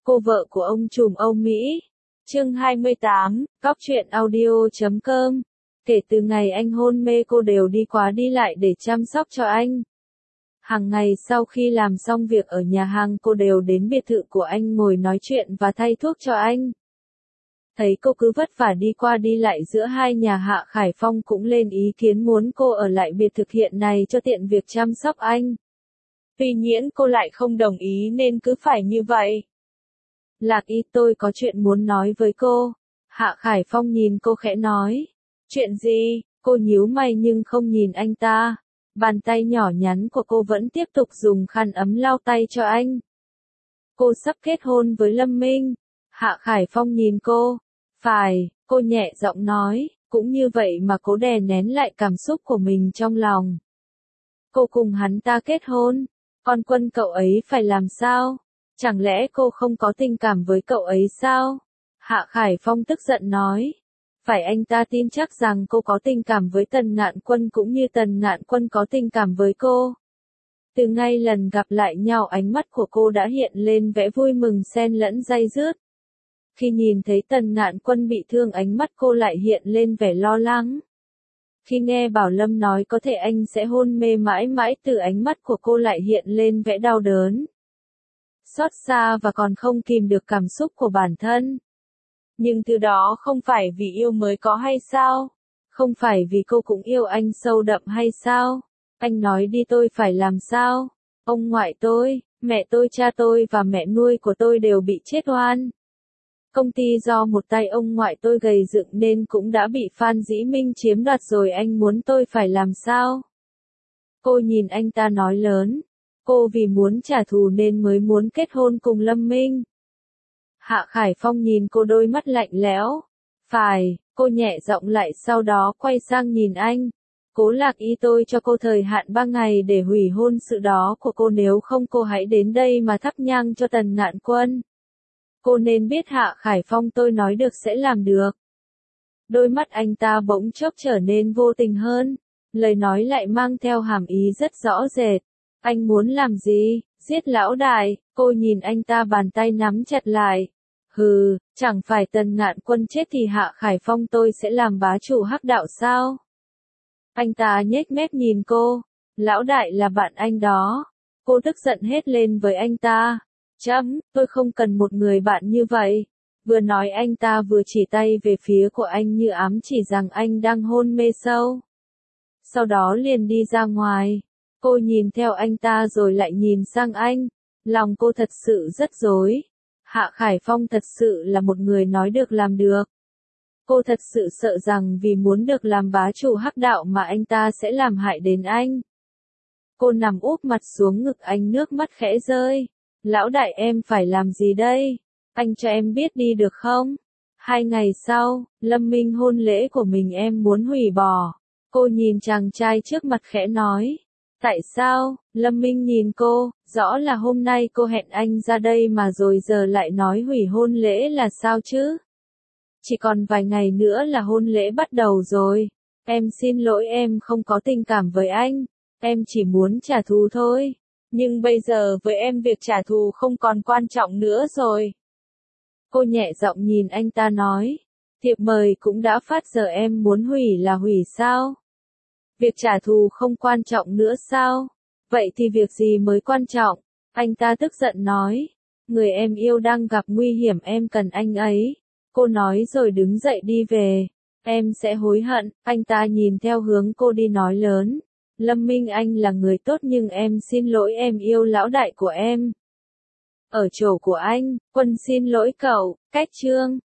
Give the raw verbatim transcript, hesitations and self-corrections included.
Cô vợ của ông trùm Âu Mỹ. Chương hai mươi tám, Cóc truyện audio chấm com. Kể từ ngày anh hôn mê cô đều đi qua đi lại để chăm sóc cho anh. Hàng ngày sau khi làm xong việc ở nhà hàng cô đều đến biệt thự của anh ngồi nói chuyện và thay thuốc cho anh. Thấy cô cứ vất vả đi qua đi lại giữa hai nhà, Hạ Khải Phong cũng lên ý kiến muốn cô ở lại biệt thự hiện này cho tiện việc chăm sóc anh. Tuy nhiên cô lại không đồng ý nên cứ phải như vậy. Lạc Y, tôi có chuyện muốn nói với cô. Hạ Khải Phong nhìn cô khẽ nói. Chuyện gì? Cô nhíu mày nhưng không nhìn anh ta. Bàn tay nhỏ nhắn của cô vẫn tiếp tục dùng khăn ấm lau tay cho anh. Cô sắp kết hôn với Lâm Minh. Hạ Khải Phong nhìn cô. Phải, cô nhẹ giọng nói, cũng như vậy mà cố đè nén lại cảm xúc của mình trong lòng. Cô cùng hắn ta kết hôn, còn Quân cậu ấy phải làm sao? Chẳng lẽ cô không có tình cảm với cậu ấy sao? Hạ Khải Phong tức giận nói. Phải, anh ta tin chắc rằng cô có tình cảm với Tần Ngạn Quân cũng như Tần Ngạn Quân có tình cảm với cô. Từ ngay lần gặp lại nhau, ánh mắt của cô đã hiện lên vẻ vui mừng xen lẫn day dứt. Khi nhìn thấy Tần Ngạn Quân bị thương, ánh mắt cô lại hiện lên vẻ lo lắng. Khi nghe Bảo Lâm nói có thể anh sẽ hôn mê mãi mãi, từ ánh mắt của cô lại hiện lên vẻ đau đớn, xót xa và còn không kìm được cảm xúc của bản thân. Nhưng từ đó không phải vì yêu mới có hay sao? Không phải vì cô cũng yêu anh sâu đậm hay sao? Anh nói đi, tôi phải làm sao? Ông ngoại tôi, mẹ tôi, cha tôi và mẹ nuôi của tôi đều bị chết oan. Công ty do một tay ông ngoại tôi gầy dựng nên cũng đã bị Phan Dĩ Minh chiếm đoạt rồi, anh muốn tôi phải làm sao? Cô nhìn anh ta nói lớn. Cô vì muốn trả thù nên mới muốn kết hôn cùng Lâm Minh. Hạ Khải Phong nhìn cô, đôi mắt lạnh lẽo. Phải, cô nhẹ giọng lại, sau đó quay sang nhìn anh. Cố Lạc Y, tôi cho cô thời hạn ba ngày để hủy hôn sự đó của cô, nếu không cô hãy đến đây mà thắp nhang cho Tần Ngạn Quân. Cô nên biết Hạ Khải Phong, tôi nói được sẽ làm được. Đôi mắt anh ta bỗng chốc trở nên vô tình hơn. Lời nói lại mang theo hàm ý rất rõ rệt. Anh muốn làm gì? Giết lão đại? Cô nhìn anh ta, bàn tay nắm chặt lại. Hừ, chẳng phải Tần Ngạn Quân chết thì Hạ Khải Phong tôi sẽ làm bá chủ Hắc Đạo sao? Anh ta nhếch mép nhìn cô. Lão đại là bạn anh đó. Cô tức giận hết lên với anh ta. Chấm, tôi không cần một người bạn như vậy. Vừa nói anh ta vừa chỉ tay về phía của anh như ám chỉ rằng anh đang hôn mê sâu. Sau đó liền đi ra ngoài. Cô nhìn theo anh ta rồi lại nhìn sang anh. Lòng cô thật sự rất rối. Hạ Khải Phong thật sự là một người nói được làm được. Cô thật sự sợ rằng vì muốn được làm bá chủ Hắc Đạo mà anh ta sẽ làm hại đến anh. Cô nằm úp mặt xuống ngực anh, nước mắt khẽ rơi. Lão đại, em phải làm gì đây? Anh cho em biết đi được không? Hai ngày sau, Lâm Minh hôn lễ của mình em muốn hủy bỏ. Cô nhìn chàng trai trước mặt khẽ nói. Tại sao? Lâm Minh nhìn cô, rõ là hôm nay cô hẹn anh ra đây mà rồi giờ lại nói hủy hôn lễ là sao chứ? Chỉ còn vài ngày nữa là hôn lễ bắt đầu rồi. Em xin lỗi, em không có tình cảm với anh. Em chỉ muốn trả thù thôi. Nhưng bây giờ với em việc trả thù không còn quan trọng nữa rồi. Cô nhẹ giọng nhìn anh ta nói. Thiệp mời cũng đã phát, giờ em muốn hủy là hủy sao? Việc trả thù không quan trọng nữa sao? Vậy thì việc gì mới quan trọng? Anh ta tức giận nói. Người em yêu đang gặp nguy hiểm, em cần anh ấy. Cô nói rồi đứng dậy đi về. Em sẽ hối hận. Anh ta nhìn theo hướng cô đi nói lớn. Lâm Minh, anh là người tốt nhưng em xin lỗi, em yêu lão đại của em. Ở chỗ của anh, Quân xin lỗi cậu. Cách chương